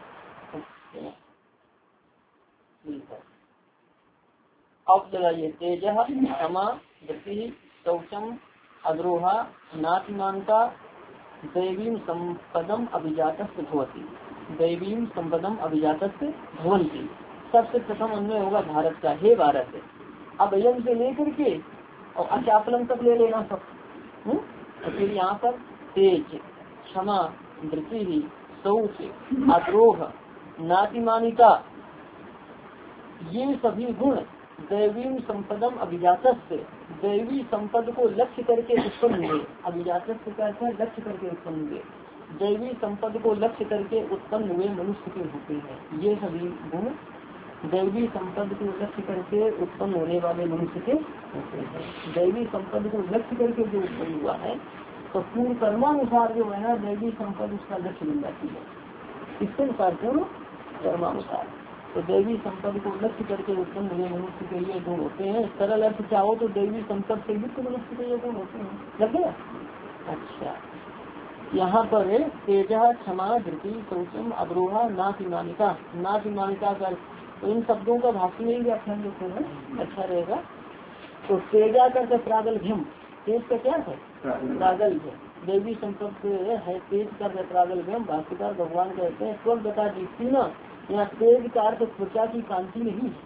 अब लगाइए तेज क्षमा गति शौचम अद्रोहा नातिमानता दैवीं संपदम अभिजात भवती। दैवीं संपदम अभिजात भवंती। सबसे प्रथम अन्वय होगा भारत का, हे भारत। अब यम से लेकर के और अचापलम तक ले लेना सब। तो फिर यहाँ पर तेज क्षमा धृति शौच अद्रोह नातिमानिता ये सभी गुण दैवी संपदम अभिजात से दैवी संपद को लक्ष्य करके उत्पन्न हुए। अभिजात से कहते हैं लक्ष्य करके उत्पन्न हुए। दैवी संपद को लक्ष्य करके उत्पन्न हुए मनुष्य के होते हैं। ये सभी गुण दैवी संपद को लक्ष्य करके उत्पन्न होने वाले मनुष्य के होते हैं। दैवी संपद को लक्ष्य करके जो उत्पन्न हुआ है तो पूर्ण कर्मानुसार जो है ना दैवी संपद उसका लक्ष्य बन जाती है। इसके अनुसार पूर्ण कर्मानुसार तो दैवी संपद को लक्ष्य करके उत्पन्न हुए मनुष्य के ये गुण होते हैं। सरल अर्थ चाहो तो दैवी संपद से युक्त मनुष्य के ये गुण होते हैं। लग गया? अच्छा, यहाँ पर तेजा क्षमा धृति शौचम अवरोहा नातिमानिता। नातिमानिता कर तो इन शब्दों का भाषण में व्याख्यान जो है अच्छा रहेगा। तो तेजा कर प्रागल्भ्यम, तेज का क्या है? प्रागल्भ्य। देवी संपद है तेज कर प्रागल्भ्यम। भाष्यकार भगवान कहते हैं स्वर्ग बता दीप्ति न। यहाँ तेज का अर्थ त्वचा की कांति नहीं है,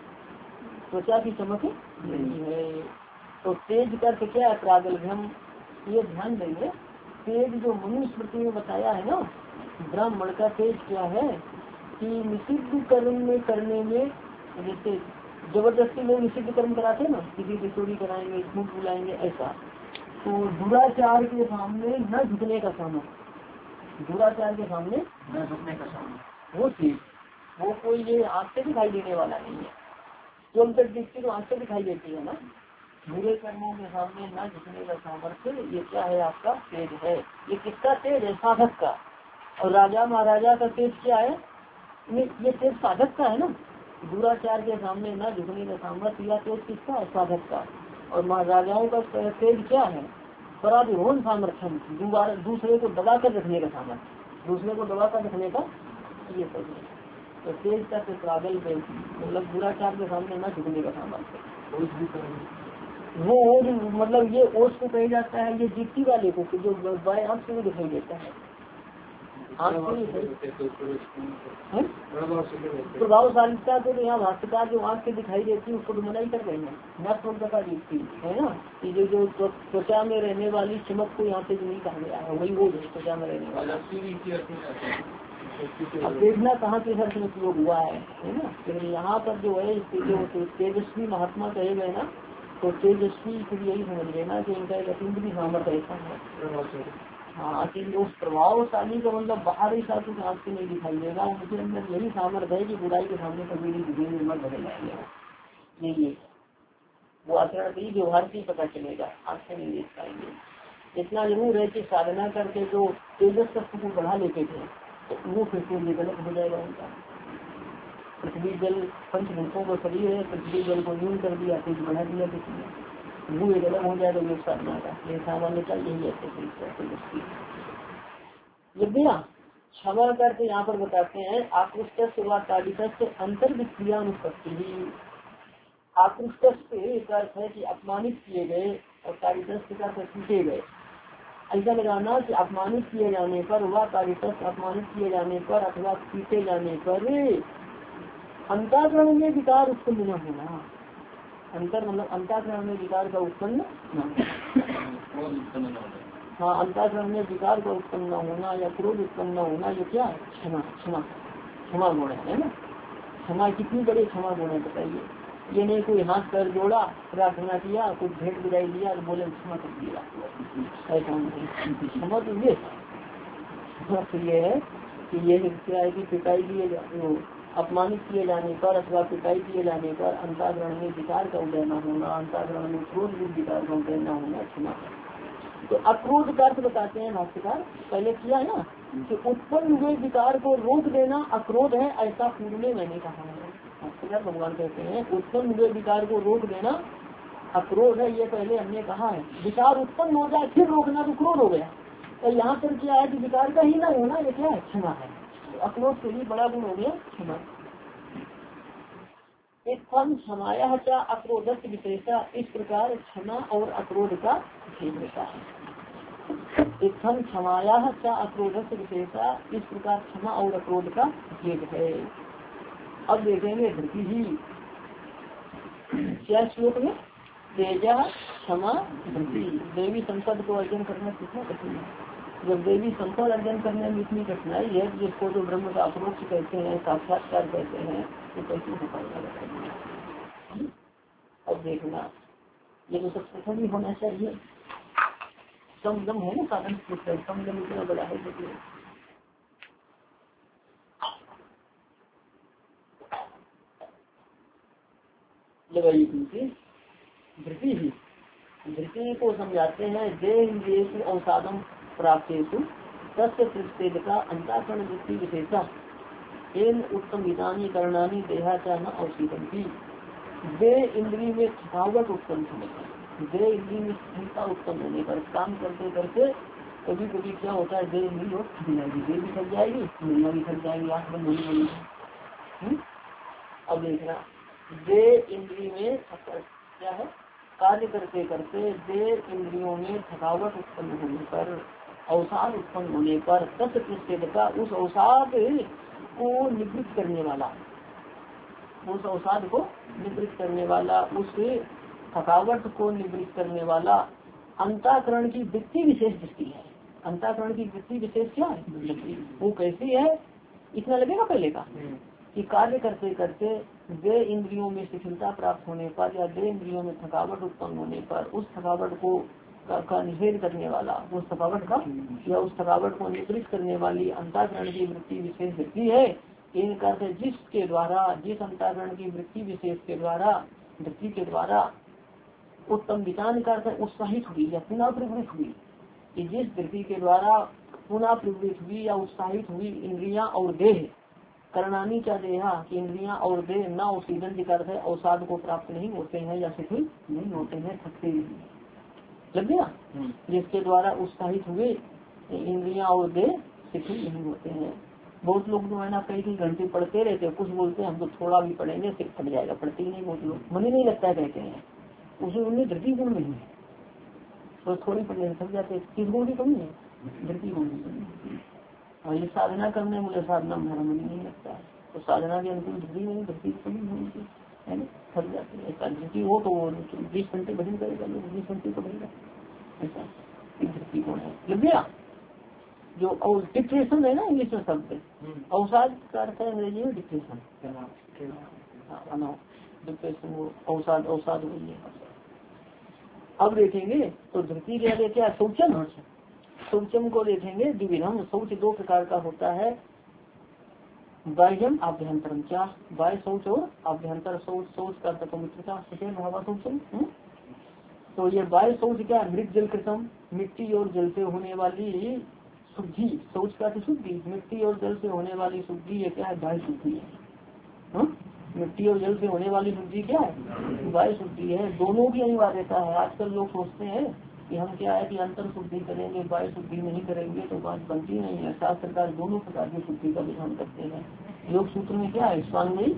त्वचा की चमक नहीं है। तो तेज का अर्थ क्या है? प्रागल्भ्यम। ये ध्यान देंगे तेज जो मनुस्मृति में बताया है ना, ब्राह्मण का तेज क्या है कि निषिद्ध कर्म में करने में, जैसे जबरदस्ती लोग निषिद्ध कर्म कराते हैं ना, किसी की चोरी कराएंगे, झूठ बुलाएंगे, ऐसा। तो दुराचार के सामने न झुकने का सामना, दुराचार के सामने न झुकने का सामना, वो चीज वो कोई ये आँख से दिखाई देने वाला नहीं है। जो हम तक दिखती तो आँख से दिखाई देती है ना। बुरे कर्मों के सामने न झुकने का सामर्थ्य, ये क्या है? आपका तेज है। ये किसका तेज है? साधक का। और राजा महाराजा का तेज क्या है? ये तेज साधक का है ना। दुराचार के सामने न झुकने का सामर्थ्य या तेज किसका है? साधक का। और महाराजाओं का तेज क्या है? पराधिरोहन सामर्थ्यम, दूसरे को दबा कर रखने का सामर्थ्य, दूसरे को दबा कर रखने का ये तेज है। तो तेज का प्रागल मतलब दुराचार के सामने न झुकने का सामर्थ्य। वो ओज मतलब ये ओज को कहा जाता है, ये दीप्ति वाले को जो बाएं आँख से भी दिखाई देता है। प्रभावशालिता को तो यहाँ भाष्यकार जो आँख से दिखाई देती है उसको तो मना ही कर रहे हैं। न त्वचा दीप्ति है ना, जो जो त्वचा में रहने वाली चमक को यहाँ से जो नहीं कहा गया है वही वो त्वचा में रहने वाला। अब देखना कहाँ किस अर्थ में प्रयोग हुआ है, है ना। लेकिन यहाँ पर जो है जो तेजस्वी महात्मा कहे गए ना, तो तेजस्वी फिर यही समझ लेना कि इनका एक अतीन्द्रिय सामर्थ्य ऐसा है। हाँ, कि उस प्रभावशाली का मतलब बाहरी साधु आँख से नहीं दिखाई देगा, उनके अंदर यही सामर्थ्य है कि बुराई के सामने कभी नहीं मत बदल जाएगा। नहीं, वो आचरण भी व्यवहार से पता चलेगा, आँख से नहीं देख पाएंगे। इतना जरूर है कि साधना करके जो तेजस तत्व को बढ़ा लेते थे तो वो फिर से ये गलत हो जाएगा उनका। पृथ्वी जल पंचभूतों का शरीर है, पृथ्वी जल को न्यून कर दिया, तेज बढ़ा दिया किसी ने, वो एक अलग हो जाएगा योग साधना का। ये सामान्यता यही है। यद्या क्षमा करके यहाँ पर बताते हैं आकृष्ट से अंतर्विक्रिया अनुपत्ति ही। आकृष्ट से अर्थ है कि अपमानित किए गए और कारितस्थ का पीटे गए। ऐसा लगाना कि अपमानित किए जाने पर वह कारितस्थ अपमानित किए जाने पर अथवा पीटे जाने पर अंतःकरण में विकार उत्पन्न न होना। अंतर मतलब अंतःकरण में विकार का उत्पन्न न होना। हाँ, अंतःकरण में विकार का उत्पन्न न होना या क्रोध उत्पन्न न होना, ये क्या है? क्षमा क्षमा क्षमा गुण है ना। क्षमा कितनी बड़ी क्षमा गुण है बताइए। ये नहीं कोई हाथ पैर जोड़ा, प्रार्थना किया, कुछ भेंट बिदाई दिया, बोले क्षमा कर दिया, ऐसा नहीं। क्षमा तो ये ये है कि ये क्या है कि पिटाई दिए जाए, अपमानित किए जाने पर अथवा पिटाई किए जाने पर अंतःकरण में विकार का उदय न होना, अंतःकरण में क्रोध विकार का उदय न होना क्षमा। तो अक्रोध का अर्थ बताते हैं भाष्यकार, पहले किया है ना कि उत्पन्न हुए विकार को रोक देना अक्रोध है, ऐसा पूर्व में मैंने कहा है। भाष्यकार भगवान कहते हैं उत्पन्न हुए विकार को रोक देना अक्रोध है, ये पहले हमने कहा है। विकार उत्पन्न हो जाए फिर रोकना तो क्रोध हो गया, तो यहाँ पर क्या है कि विकार का ही ना होना ये क्या है, क्षमा है। तो अक्रोध के लिए बड़ा गुण हो गया क्षमा। एक फल क्षमाया क्या अक्रोधक विशेषा, इस प्रकार क्षमा और अक्रोध का भेद होता है। एक फल क्षमाया क्या अक्रोधक विशेषा, इस प्रकार क्षमा और अक्रोध का भेद है। अब देखेंगे धृति ही क्या श्लोक में, तेजा क्षमा धृति। देवी संपद को अर्जन करना कितना कठिन है। जब देवी संपद अर्जन करने में इतनी कठिनाई है, जिसको जो ब्रह्म का अप्रोक्ष कहते हैं, साक्षात्कार कहते हैं, तो कैसे हो पाएगा। अब देखना ये तो सब प्रथम ही होना चाहिए। कम दम है ना साधन, कम दम इतना बड़ा है। देखिए लगाइए धृति ही, धृति को समझाते हैं देह इंद्रियेषु अवसादम प्राप्तेषु तस्य प्रतिषेध का अंतःकरण वृत्ति विशेषा एन उत्तम विधानी करणानी देहाचा न अवशीदंती। देह इंद्री में थकावट उत्पन्न होने पर, देह इंद्री में स्थिरता उत्पन्न होने पर, काम करते करते कभी कभी क्या होता है, देह इंद्री और थक जाएगी, देह भी थक जाएगी, दुनिया भी थक जाएगी, आँख बंद होने लगेगी। अब देखना देह इंद्री में क्या है, कार्य करते करते देह इंद्रियों में थकावट उत्पन्न होने पर, अवसाद उत्पन्न होने पर, तत्व प्रतिषेध का उस अवसाद को निवृत्त करने वाला, उस अवसाद को निवृत्त करने वाला, उस थकावट को निवृत्त करने वाला अंतःकरण की वृत्ति विशेष दृष्टि है। अंतःकरण की वृत्ति विशेष क्या है, वो कैसी है, इतना लगेगा पहले का कि कार्य करते करते देह इंद्रियों में शिथिलता प्राप्त होने पर या देह इंद्रियों में थकावट उत्पन्न होने पर उस थकावट को का, का निषेध करने वाला, उस थकावट का या उस थकावट को निवृत्त करने वाली अंतःकरण की वृत्ति विशेष वृत्ति है। इनका जिसके द्वारा, जिस अंतःकरण की वृत्ति विशेष के द्वारा, वृत्ति के द्वारा उत्तम विचार कर उत्साहित हुई या पुनः प्रवृत्त हुई, कि जिस वृत्ति के द्वारा पुनः प्रवृत्त हुई या उत्साहित हुई इंद्रियां और देह, करणानी क्या देहा कि इंद्रियां और देह न अवसीदन का अर्थ है अवसाद को प्राप्त नहीं होते हैं या शिथिल नहीं होते हैं, थकते नहीं। लग गया, जिसके द्वारा उत्साहित हुए इंद्रियां और देह शिथिल नहीं होते हैं। बहुत लोग जो है ना कई कई घंटे पढ़ते रहते हैं, कुछ बोलते हैं हम तो थोड़ा भी पढ़ेंगे सिर थक जाएगा, पढ़ते ही नहीं, बहुत लोग मन ही नहीं लगता है कहते हैं, उसे उनमें धृति गुण नहीं है, तो थोड़ी पढ़ने से थक जाते हैं। किस गुण की कमी है, धृति गुण की कमी। और ये साधना करने मुझे साधना हमारा मन नहीं लगता है, तो साधना के अनुकूल धृति नहीं, धृति की कमी होगी है ना, थक जाते हैं। ऐसा धृति हो तो वो बीस घंटे भजन करेगा, लोग बीस घंटे पढ़ेगा, ऐसा धृति गुण है। लग गया। जो और डिप्रेशन है ना इंग्लिश में शब्द, अवसाद का अर्थ है अंग्रेजी में डिप्रेशन, डिप्रेशन वो अवसाद, अवसाद वही है। अब देखेंगे तो धृति क्या है, क्या शौचम, शौचम को देखेंगे द्विविधम। शौच दो प्रकार का होता है, बाह्यम आभ्यंतरम। क्या बाह्य शौच और आभ्यंतर शौच। शौच का तत्वमित्रता भावा शौचम। तो ये बाह्य शौच क्या, मृत जल कृतम, मिट्टी और जल से होने वाली शुद्धि। शौच का शुद्धि, मिट्टी और जल से होने वाली शुद्धि, ये क्या है, बाह्य शुद्धि है। हा? मिट्टी और जल से होने वाली शुद्धि क्या है, बाह्य शुद्धि है। दोनों की अनिवार्यता है। आजकल लोग सोचते हैं कि हम क्या है कि अंतर शुद्धि करेंगे, बाह्य शुद्धि नहीं करेंगे तो बात बनती नहीं है। शास्त्र सरकार दोनों प्रकार की शुद्धि का विधान करते हैं। योग सूत्र में क्या है, स्वांगी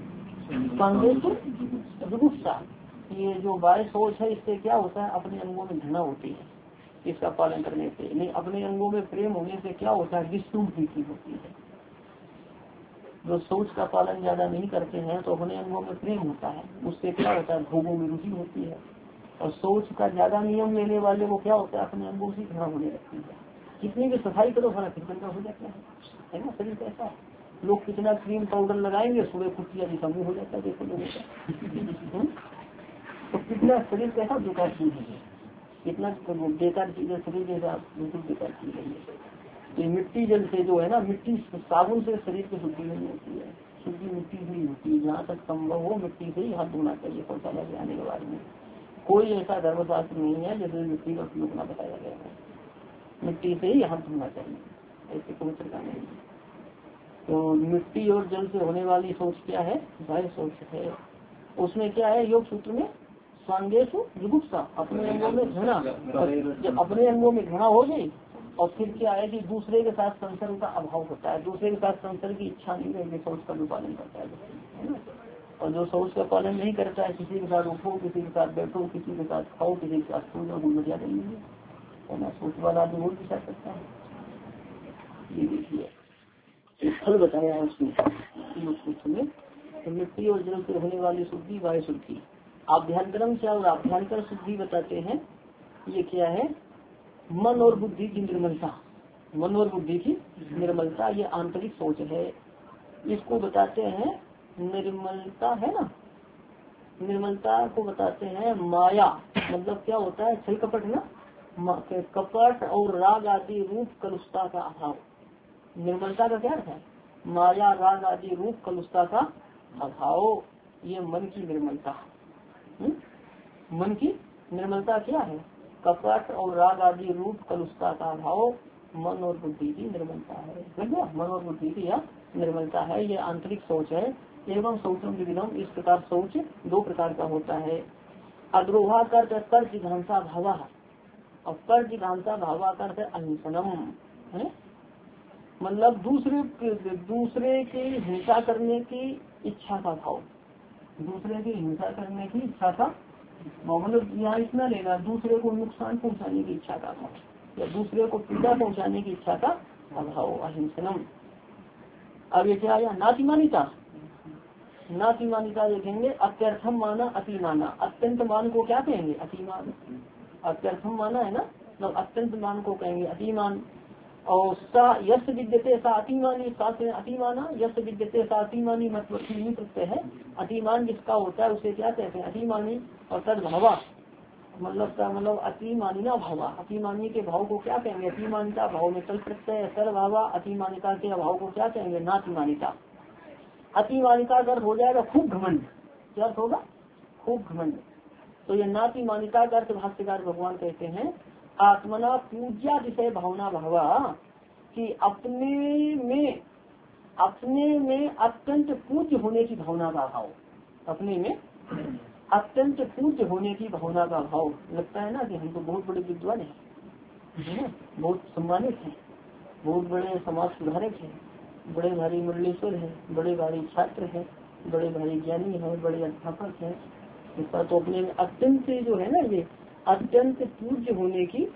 जुगुप्सा। ये जो बाह्य शौच है इससे क्या होता है, अपने अंगों में घृणा होती है इसका पालन करने से। नहीं, अपने अंगों में प्रेम होने से क्या होता है, विष्णु प्रीति होती है। जो शौच का पालन ज्यादा नहीं करते हैं तो अपने अंगों में प्रेम होता है, उससे क्या होता है, भोगों में रुचि होती है। और शौच का ज्यादा नियम लेने वाले को क्या होता है, अपने अंगों से घृणा होने लगती है। कितनी भी सफाई करो भरा फिर गंदा हो जाता है, है ना। शरीर कैसा, लोग कितना क्रीम पाउडर लगाएंगे, सुबह कुटिया भी समूह हो जाता है, देखो लोगों का। तो कितना शरीर कैसा बेकार चीज है, कितना बेकार चीज है शरीर के साथ, बिल्कुल बेकार चीज है। ये मिट्टी जल से जो है ना, मिट्टी साबुन से शरीर की शुद्धि नहीं होती है, शुद्धि मिट्टी से ही होती है। जहाँ तक संभव हो मिट्टी से ही हाथ धोना चाहिए शौचालय के आने के बाद में। कोई ऐसा धर्मशास्त्र नहीं है जैसे मिट्टी का उपयोग न बताया गया है, मिट्टी से ही हाथ धोना चाहिए, ऐसे कोई प्रकार नहीं। तो मिट्टी और जल से होने वाली शौच क्या है, बाह्य शौच है। उसमें क्या है, योग सूत्र में स्वांगेशु जुगुप्सा, अपने अंगों में घृणा। जब अपने अंगों में घृणा हो गई और फिर क्या है कि दूसरे के साथ संसर्ग का अभाव होता है, दूसरे के साथ संसर्ग की इच्छा नहीं रहेगी, शौच का भी पालन करता है ना। और जो शौच का पालन नहीं करता है, किसी के साथ उठो, किसी के साथ बैठो, किसी के साथ खाओ, किसी के साथ सो जाओ, गुजरिया करेंगे है ना। शौच वाला आदमी और भी कर सकता है। ये देखिए फल बताया है उसमें, मिट्टी और जल से होने वाली शुद्धि वायु शुद्धि, आभ्यंतरम से और आभ्यंतर शुद्धि बताते हैं। ये क्या है, मन और बुद्धि की निर्मलता, मन और बुद्धि की निर्मलता, ये आंतरिक सोच है। इसको बताते हैं निर्मलता है ना, निर्मलता को बताते हैं माया, मतलब क्या होता है, छल कपट ना, कपट और राग आदि रूप कलुषता का अभाव। निर्मलता का क्या है, माया राग आदि रूप कलुषता का अभाव, ये मन की निर्मलता। हुँ? मन की निर्मलता क्या है, कपट और राग आदि रूप कलुषता का अभाव, मन और बुद्धि की निर्मलता है। समझो, मन और बुद्धि की यह निर्मलता है, ये आंतरिक सोच है। एवं शौचम विविधम, इस प्रकार सोच दो प्रकार का होता है। अद्रोहा कर कर जिघांसा भावा, और कर जिघांसा भावा कर अहिंसनम है, मतलब दूसरे दूसरे की हिंसा करने की इच्छा का भाव, दूसरे की हिंसा करने की इच्छा का, मतलब यहाँ इतना लेना, दूसरे को नुकसान पहुँचाने की इच्छा का अभाव, या दूसरे को पीड़ा पहुँचाने की इच्छा का अभाव, अहिंसनम। अब ये क्या आया, नातिमानिता, नातिमानिता देखेंगे, अत्यर्थम माना अतिमाना, अत्यंत मान को क्या कहेंगे, अतिमान, अत्यर्थम माना है ना, मतलब अत्यंत मान को कहेंगे अतिमान। और सा यश विद्यते सा अतिमानी, सा से अतिमाना, यश विद्यते सा अतिमानी, मतलब प्रत्यय है, अतिमान जिसका होता है उसे क्या कहते हैं, अतिमानी। और तद भावा, मतलब क्या, मतलब अतिमानिना भावा, अतिमानी के भाव को क्या कहेंगे, अतिमानिता भाव में तल प्रत्यय है, तद भावा, अतिमानिता के अभाव को क्या कहेंगे, नातिमानिता। अतिमानिता का अर्थ हो जाएगा खूब घमंड, क्या अर्थ होगा, खूब घमंड। तो ये नातिमानिता का अर्थ भाष्यकार भगवान कहते हैं, आत्मना पूज्या विषय भावना भावा, कि अपने में अपने में अत्यंत पूज्य होने की भावना का भाव, अपने में अत्यंत पूज्य होने की भावना का भाव। लगता है ना कि हम तो बहुत बड़े विद्वान हैं, बहुत सम्मानित हैं, बहुत बड़े समाज सुधारक हैं, बड़े भारी मुरलीश्वर है, बड़े भारी छात्र हैं, बड़े भारी ज्ञानी है, बड़े अध्यापक हैं, इसका तो अपने में अत्यंत जो है ना, ये अत्यंत पूज्य होने की,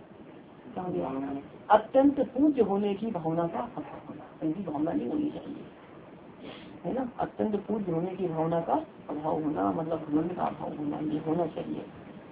अत्यंत पूज्य होने की भावना का अभाव होना, ऐसी भावना नहीं होनी चाहिए, है ना। अत्यंत पूज्य होने की भावना का अभाव होना, मतलब घमंड का अभाव होना, ये होना चाहिए।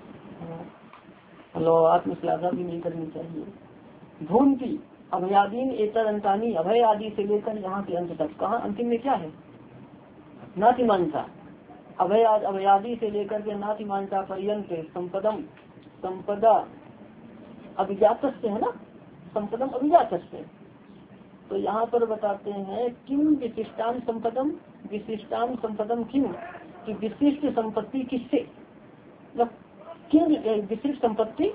मतलब आत्मश्लाघा भी नहीं करनी चाहिए। धूमती अभयादीन एतर अंतानी, अभय आदि से लेकर यहाँ के अंत तक, कहाँ अंतिम में क्या है, नातिमानता, अभय अभयादि से लेकर के नातिमानता पर्यंत संपदम, संपदा अभिजात से है ना, संपदम अभिजात से। तो यहाँ पर बताते हैं किम विशिष्टान संपदम, विशिष्टान संपदम किम, कि विशिष्ट संपत्ति किससे, मतलब किम विशिष्ट संपत्ति,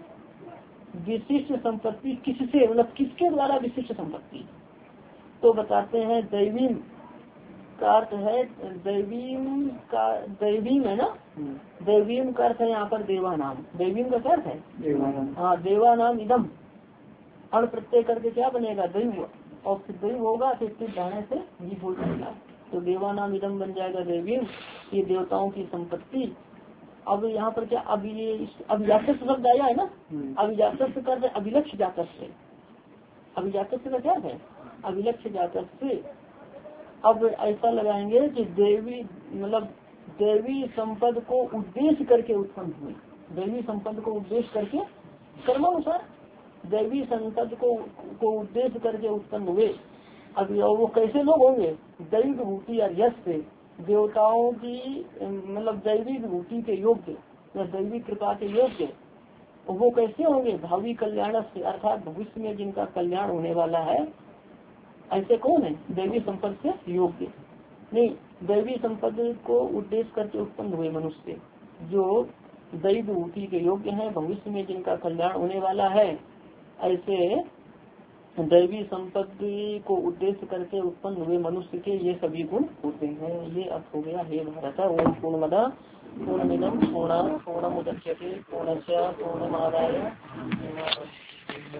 विशिष्ट संपत्ति किससे, मतलब किसके द्वारा विशिष्ट संपत्ति। तो बताते हैं दैवीम का अर्थ है, दैवीम का, दैवीम है ना, दैवीम का अर्थ है यहाँ पर देवा नाम, दैवीम का क्या अर्थ है, हाँ देवा नाम इदम, अण प्रत्यय करके क्या बनेगा, दैव, और फिर दैव होगा फिर फिर जाने से ये हो जाएगा, तो देवा नाम इदम बन जाएगा दैवीम, ये देवताओं की संपत्ति। अब यहाँ पर क्या, अब ये अभिजात शब्द आया है ना, अभिजात कर अभिलक्ष्य जातक से, अभिजात का क्या है, अभिलक्ष्य जातक से। अब ऐसा लगाएंगे कि देवी, मतलब देवी संपद को उद्देश्य करके उत्पन्न हुई, देवी संपद को उद्देश्य करके कर्मानुसार देवी संपद को को उद्देश्य करके उत्पन्न हुए। अब वो कैसे लोग होंगे, दैवी विभूति और यश से, देवताओं की मतलब दैवी विभूति के योग्य या दैवी कृपा के योग्य, वो कैसे होंगे, भावी कल्याण से, अर्थात भविष्य में जिनका कल्याण होने वाला है, ऐसे कौन है, दैवी संपद से योग्य नहीं, दैवी संपद को उद्देश्य करके उत्पन्न हुए मनुष्य जो दैवी विभूति के योग्य हैं, भविष्य में जिनका कल्याण होने वाला है, ऐसे दैवी संपत्ति को उद्देश्य करके उत्पन्न हुए मनुष्य के ये सभी गुण होते हैं। ये अर्थ हो गया हे भारत। ओम पूर्णमदा पूर्णमिदं पूर्णात् पूर्णमुदच्यते पूर्णस्य पूर्णमादाय